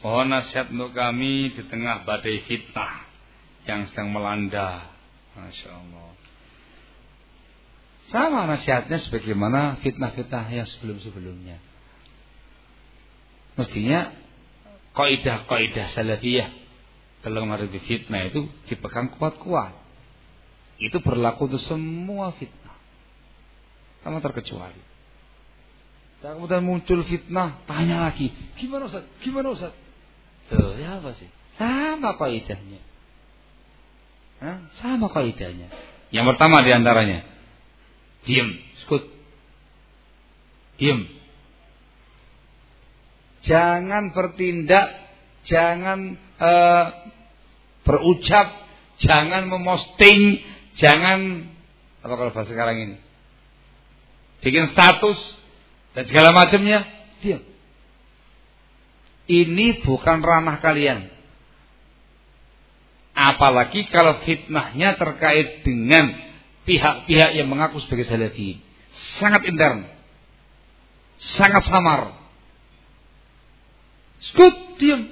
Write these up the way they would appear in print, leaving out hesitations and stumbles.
Mohon nasihat untuk kami di tengah badai fitnah yang sedang melanda. Masya Allah. Sama nasihatnya sebagaimana fitnah-fitnah yang sebelum-sebelumnya. Mestinya kaidah-kaidah salafiyah dalam menghadapi fitnah itu dipegang kuat-kuat. Itu berlaku untuk semua fitnah, tanpa terkecuali. Dan kemudian muncul fitnah, tanya lagi, gimana Ustaz? Gimana Ustaz? Tuh, ya apa sih? Sama kaidahnya. Sama kaidahnya. Yang pertama diantaranya, diam, skut. Diam. Jangan bertindak, jangan berucap, jangan memosting, jangan apa kalau bahasa sekarang ini, bikin status dan segala macamnya. Diam. Ini bukan ranah kalian. Apalagi kalau fitnahnya terkait dengan pihak-pihak yang mengaku sebagai salafi. Sangat intern, sangat samar. Skut, diam.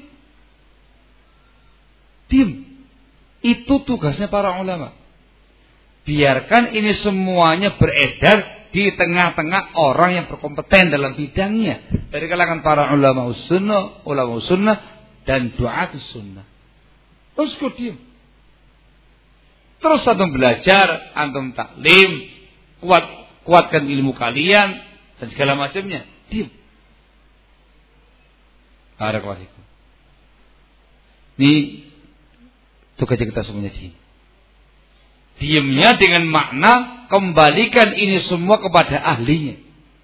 Diam. Itu tugasnya para ulama. Biarkan ini semuanya beredar di tengah-tengah orang yang berkompeten dalam bidangnya, dari kalangan para ulama sunnah dan du'atus sunnah. Terus kau diam. Terus antum belajar, antum taklim, kuatkan ilmu kalian dan segala macamnya. Diam. Barakallahu. Ini tugasnya kita semuanya diam. Diamnya dengan makna kembalikan ini semua kepada ahlinya.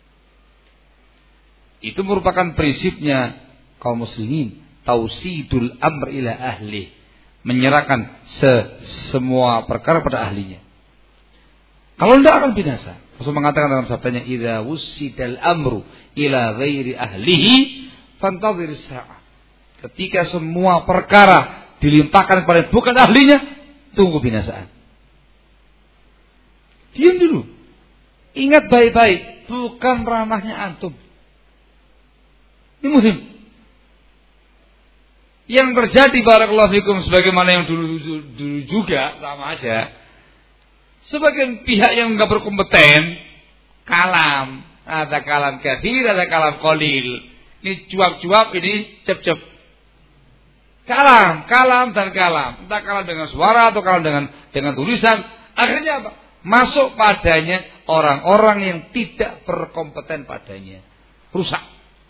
Itu merupakan prinsipnya kaum muslimin, tausidul amr ila ahli, menyerahkan semua perkara pada ahlinya. Kalau tidak akan binasa. Rasul mengatakan dalam sabdanya, idza wussidal amru ila ghairi ahlihi fantadhir as-sa'ah. Ketika semua perkara dilimpahkan kepada bukan ahlinya, tunggu binasaan. Diam dulu. Ingat baik-baik, bukan ranahnya antum. Ini muhim. Yang terjadi barakallahu fikum sebagaimana yang dulu juga sama aja. Sebagian pihak yang enggak berkompeten, kalam, ada kalam kathir, ada kalam qalil. Ini cuap-cuap, ini cep-cep. Kalam dan kalam. Entah kalam dengan suara atau kalam dengan tulisan. Akhirnya apa? Masuk padanya orang-orang yang tidak berkompeten padanya. Rusak.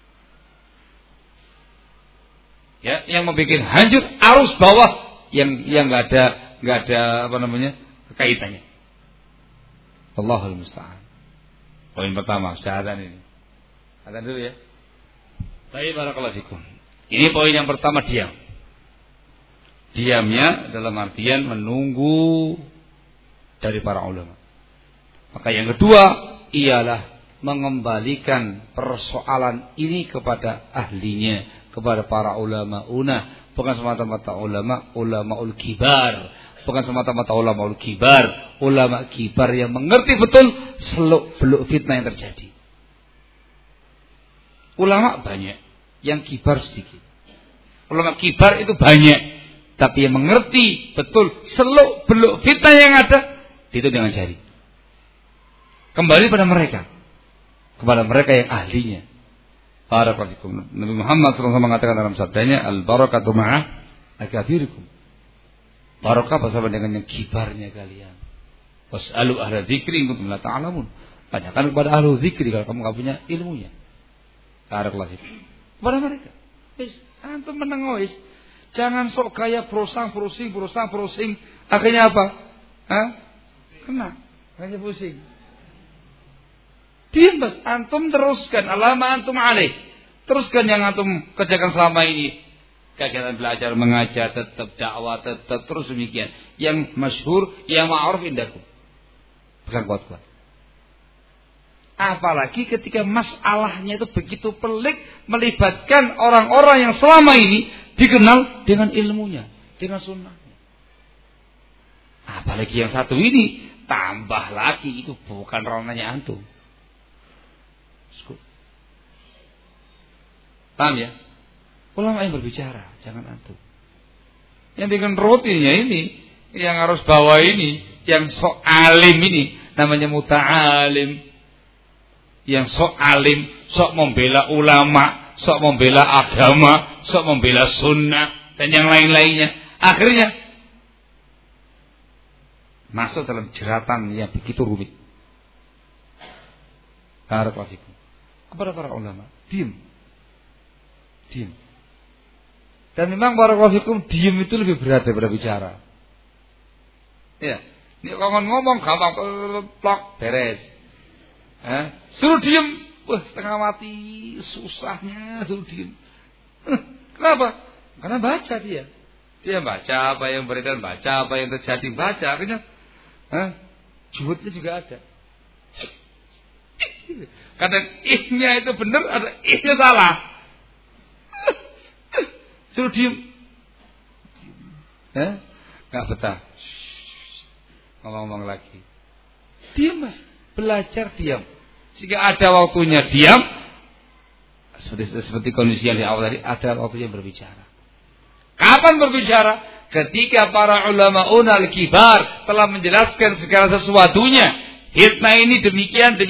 Ya, yang membuat hancur arus bawah yang enggak ada kaitannya. Allahul musta'an. Poin pertama, syahadat ini. Ada dulu ya. Baik, barakallahu fikum. Ini poin yang pertama, diam. Diamnya dalam artian menunggu dari para ulama. Maka yang kedua ialah mengembalikan persoalan ini kepada ahlinya, kepada para ulama bukan semata-mata ulamaul kibar, bukan semata-mata ulamaul kibar, ulama kibar yang mengerti betul seluk-beluk fitnah yang terjadi. Ulama banyak, yang kibar sedikit. Ulama kibar itu banyak, tapi yang mengerti betul seluk-beluk fitnah yang ada, itu dengan jari. Kembali pada mereka, kepada mereka yang ahlinya. Barakallahu. Nabi Muhammad SAW mengatakan dalam sabdanya, al-barakatu ma'ah akabirikum. Barakah bersama dengan yang kibarnya kalian. Was'alu ahla dzikri in kuntum la ta'lamun. Tanyakan kepada ahli dzikri kalau kamu enggak punya ilmunya. Barakallahu. Kepada mereka. Antum menengois. Jangan sok gaya brosang. Akhirnya apa? Kena. Hanya pusing. Diam bas. Antum teruskan. Alama antum alaih. Teruskan yang antum kerjakan selama ini. Kegiatan belajar, mengajar, tetap dakwah, tetap terus demikian. Yang masyhur, yang ma'ruf indakum. Bukan kuat-kuat. Apalagi ketika masalahnya itu begitu pelik, melibatkan orang-orang yang selama ini dikenal dengan ilmunya, dengan sunnahnya. Apalagi yang satu ini, tambah lagi itu bukan ranahnya antum. Paham ya? Ulama yang berbicara, jangan antum. Yang bikin rutinnya ini, yang harus bawa ini, yang sok alim ini, namanya muta'alim. Yang sok alim, sok membela ulama, sok membela agama, sok membela sunnah, dan yang lain-lainnya. Akhirnya masuk dalam jeratan yang begitu rumit. Barakallahu fikum. Kepada para ulama, diam. Dan memang barakallahu fikum, diam itu lebih berat daripada bicara. Ya, ini kalau ngomong gampang, plok, beres. Suruh diem, wah setengah mati, susahnya suruh diem. Kenapa? Karena baca dia baca apa yang beredar, baca apa yang terjadi, baca akhirnya, juhudnya juga ada. Kadang ihnya itu benar, ada ihnya salah. Suruh diem, nggak betah. Ngomong lagi, diam mas. Belajar diam. Jika ada waktunya diam, seperti kondisi yang di awal tadi, ada waktunya berbicara. Kapan berbicara? Ketika para ulama al-kibar telah menjelaskan segala sesuatunya. Fitnah ini demikian.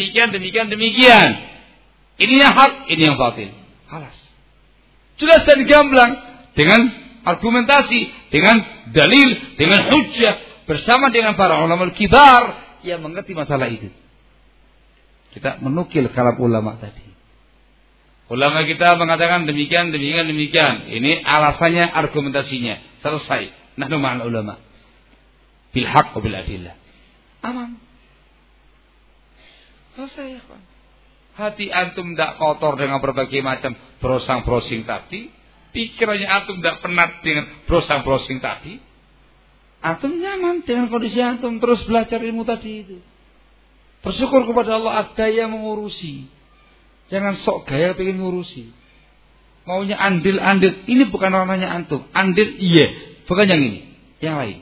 Ini yang hak, ini yang batil. Halas. Jelas dan gamblang. Dengan argumentasi, dengan dalil, dengan hujjah. Bersama dengan para ulama al-kibar yang mengerti masalah itu. Kita menukil kalam ulama tadi. Ulama kita mengatakan demikian. Ini alasannya, argumentasinya. Selesai. Nahnu ma'al ulama. Bil haqq wa bil adillah. Aman. Selesai ya kawan. Hati antum tidak kotor dengan berbagai macam browsing tadi. Pikirannya antum tidak penat dengan browsing tadi. Antum nyaman dengan kondisi antum terus belajar ilmu tadi itu. Bersyukur kepada Allah ada yang mengurusi. Jangan sok gaya pengen ngurusi. Maunya andil. Ini bukan ranahnya antum. Andil iya, bukan yang ini, yang lain.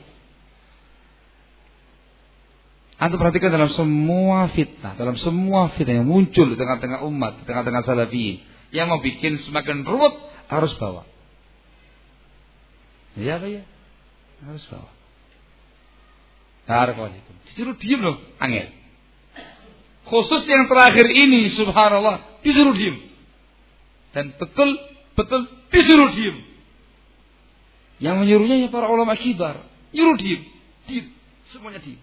Antum perhatikan dalam semua fitnah yang muncul di tengah-tengah umat, di tengah-tengah salafiyin, yang mau bikin semakin ruwet harus bawa. Ya apa ya? Harus bawa. Barakallahu. Disuruh diem loh, angel. Khusus yang terakhir ini, subhanallah, disuruh diem. Dan betul disuruh diem. Yang menyuruhnya ya para ulama kibar. Nyuruh diem. Semuanya diem.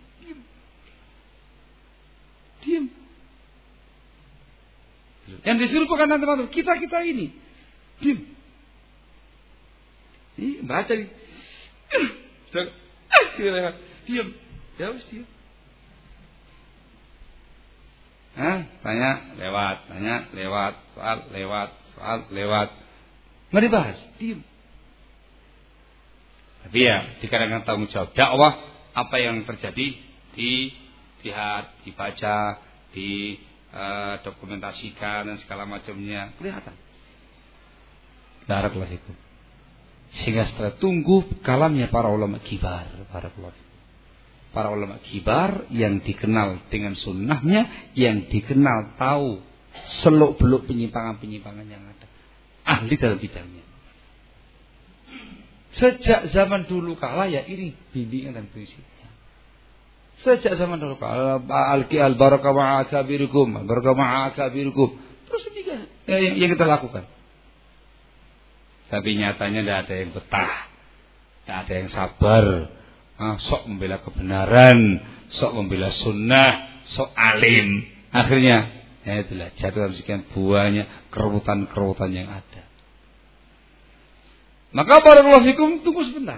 Yang disuruh bukan teman-teman, kita ini. Diem. Ini baca nih. Diem. Ya wis diem. Tanya lewat, soal lewat. Nggak dibahas, diam. Tapi ya, dikarenakan tanggung jawab dakwah, apa yang terjadi dilihat, dibaca, dokumentasikan dan segala macamnya kelihatan. Barakallahu fikum. Sehingga setelah tunggu kalamnya para ulama kibar, para ulama kibar yang dikenal dengan sunnahnya, yang dikenal tahu seluk-beluk penyimpangan-penyimpangan yang ada, ahli dalam bidangnya. Sejak zaman dulu kala ya ini bimbingan dan prinsipnya. Sejak zaman dulu kala al-barakah ma'akabirukum, al-barakah ma'akabirukum. Terus ini yang kita lakukan. Tapi nyatanya tidak ada yang betah, tidak ada yang sabar. Sok membela kebenaran, sok membela sunnah, sok alim. Akhirnya ya itulah jatuh dalam sekian banyak kerutan yang ada. Maka barakallahu fikum, tunggu sebentar.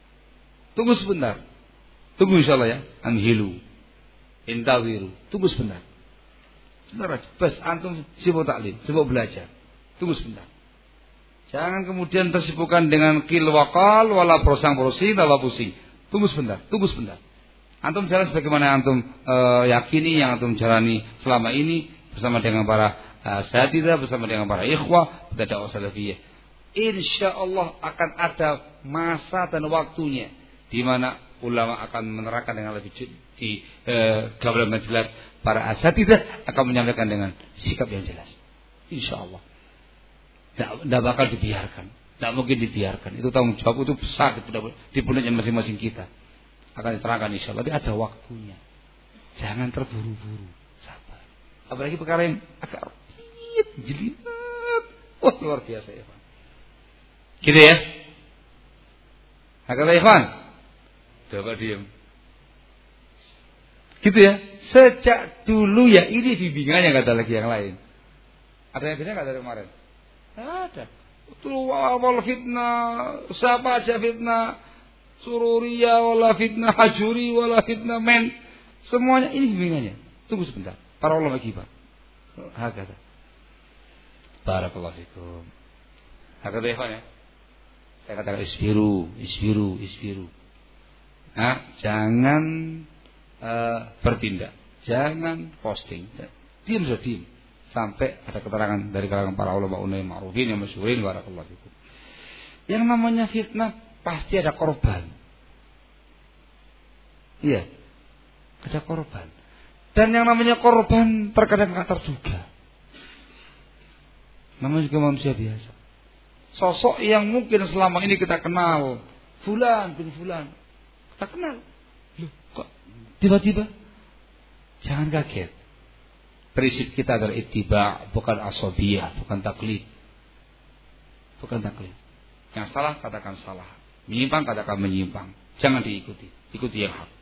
Tunggu insyaallah ya. Anhilu, intawiru. Tunggu sebentar. Sebentar aja. Bas antum sibuk taklim, sibuk belajar. Tunggu sebentar. Jangan kemudian tersibukkan dengan qil waqal wala prosang-prosing wala pusing. Tunggu sebentar. Antum jalan sebagaimana antum yakini, yang antum jalani selama ini bersama dengan para asatidzah, bersama dengan para ikhwah pada dakwah salafiyah. Insyaallah akan ada masa dan waktunya di mana ulama akan menerangkan dengan lebih gamblang dan jelas, para asatidzah akan menyampaikan dengan sikap yang jelas. Insyaallah. Tidak bakal dibiarkan. Tidak mungkin dibiarkan. Itu tanggung jawab itu besar di pundaknya masing-masing kita. Akan diterangkan insyaallah. Tapi ada waktunya. Jangan terburu-buru. Sabar. Apalagi perkara yang agak rumit, jelimet. Wah, luar biasa ya, Pak. Gitu ya. Hakata Ikhwan. Coba diam. Gitu ya. Sejak dulu ya ini bimbingannya, kata lagi yang lain. Ada yang bisa nggak dari kemarin? Ada. Itu awal fitnah, siapa aja fitnah, sururiyah wala fitnah, hajuri wala fitnah men, semuanya ini bimbingannya. Tunggu sebentar. Para ulama kibar. Hakata. Barakallahu fikum. Hakata Ikhwan ya. Saya katakan isbiru. Nah, jangan bertindak, jangan posting, diam. Sampai ada keterangan dari kalangan para ulama yang ma'rufin yang masyhurin barakallahu fikum. Yang namanya fitnah pasti ada korban. Iya. Ada korban. Dan yang namanya korban terkadang tak terduga. Namanya juga manusia biasa. Sosok yang mungkin selama ini kita kenal, fulan bin fulan. Kita kenal. Loh, kok tiba-tiba? Jangan kaget. Prinsip kita adalah ittiba, bukan asabiyah, bukan taklid. Yang salah katakan salah, menyimpang katakan menyimpang. Jangan diikuti, ikuti yang hak.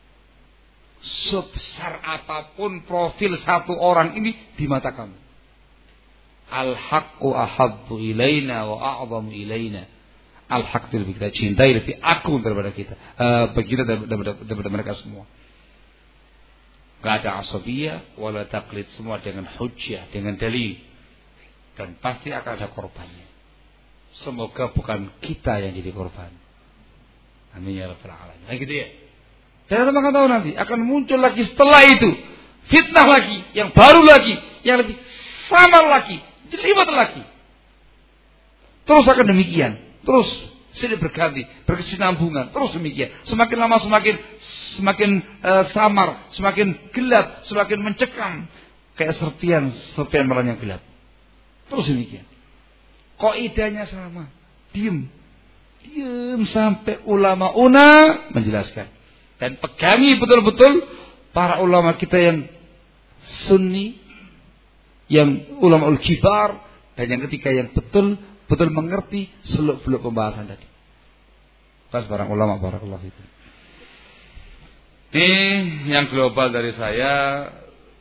Sebesar apapun profil satu orang ini di mata kamu. Al-haqqu ahabbu ilaina wa a'zamu ilaina. Al-haq itu lebih kita cintai, lebih agung daripada kita. Bagi kita daripada mereka semua. Gak ada asabiyah wala taklid, semua dengan hujjah, dengan dalil. Dan pasti akan ada korbannya. Semoga bukan kita yang jadi korban. Amin ya rabbal alamin. Nah gitu ya. Dan kita akan tahu nanti akan muncul lagi setelah itu fitnah lagi, yang baru lagi, yang lebih samar lagi, jelimet lagi. Terus akan demikian. Terus silih berganti, berkesinambungan, terus demikian. Semakin lama semakin samar, semakin gelap, semakin mencekam, kayak serpian malam yang gelap. Terus demikian. Kaidahnya sama, diam sampai ulama menjelaskan. Dan pegangi betul-betul para ulama kita yang sunni, yang ulama ul-kibar, dan yang ketiga yang betul mengerti seluk-beluk pembahasan tadi. Pas barang ulama barakallahu fikum. Ini yang global dari saya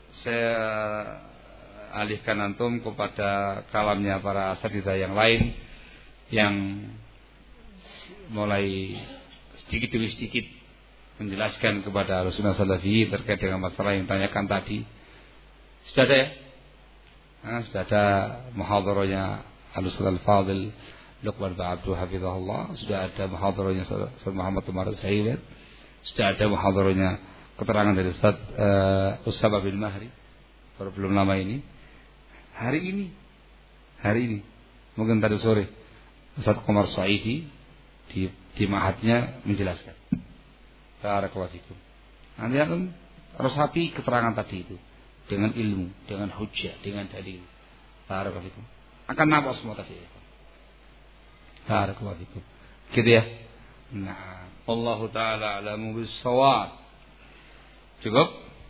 alihkan antum kepada kalamnya para asatidzah yang lain yang mulai sedikit demi sedikit menjelaskan kepada Ahlussunnah Salafi terkait dengan masalah yang ditanyakan tadi. Sudah ada ya? Sudah ada muhadharahnya Al-Ustaz Al-Fadil Luqman bin Abdul Hafizahullah. Sudah ada muhadharahnya Ustaz Muhammad Umar Sayyid. Sudah ada muhadharahnya keterangan dari Ustaz Usama bin Mahri baru belum lama ini. Hari ini mungkin tadi sore Ustaz Qamar Saidi di ma'hadnya menjelaskan. Barakallahu fikum. Nanti akan resapi keterangan tadi itu dengan ilmu, dengan hujjah, dengan dalil. Barakallahu fikum. Akan nampak semua tadi. Barakallahu fikum. Gitu ya. Nah, Allahu taala a'lamu bis-shawab. Cukup?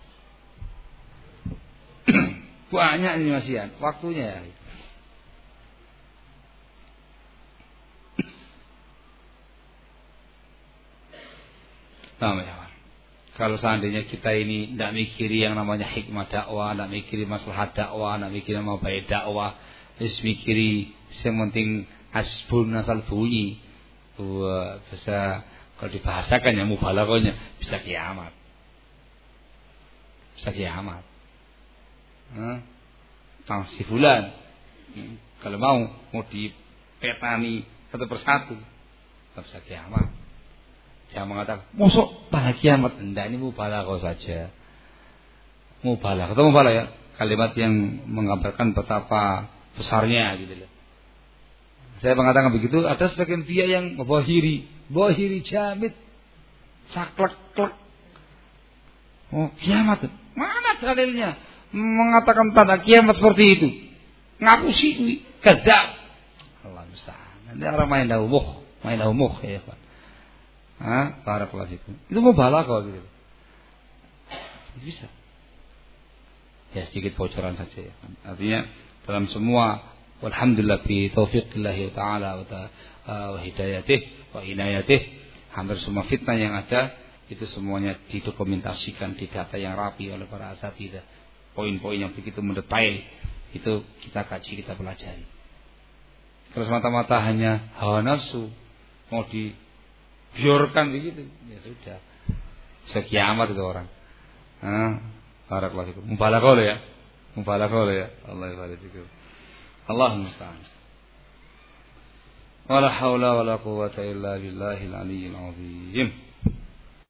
Banyak ini masihan, waktunya ya. Nah, ya. Kalau seandainya kita ini tidak mikiri yang namanya hikmah dakwah, tidak mikiri masalah dakwah, tidak mikiri mau baik dakwah, terus mikiri yang penting asbun asal bunyi, bisa kalau dibahasakan ya mubalaghahnya bisa kiamat. Si fulan kalau mau dipetani satu persatu bisa kiamat. Jangan mengatakan mosok tanda kiamat. Enggak, ini mubalaghah saja. Mubalaghah, atau mubalaghah ya, kalimat yang menggambarkan betapa besarnya gitu loh. Saya mengatakan begitu, ada sebagian pihak yang bohiri jamit, saklek-klek. Oh, kiamat. Mana dalilnya mengatakan tanda kiamat seperti itu? Ngaku sih kadzab. Allah. musta'an. Nanti orang main umum ya, Pak. Barakallahu fikum. Itu mubalaghah gitu. Bisa. Ya sedikit bocoran saja ya. Artinya dalam semua walhamdulillah bi taufiqillah taala wa hidayatih wa inayatih, hampir semua fitnah yang ada itu semuanya didokumentasikan di data yang rapi oleh para asatidzah. Poin-poin yang begitu mendetail itu kita kaji, kita pelajari. Kalau semata-mata hanya hawa nafsu mau dibiarkan begitu, ya sudah. Sekiamat itu orang. Barakallahu fikum. Mubalaghah ya. Allah yabarik fikum. Allahumma musta'an. Wala haula wala quwwata illa billahil aliyyil azim.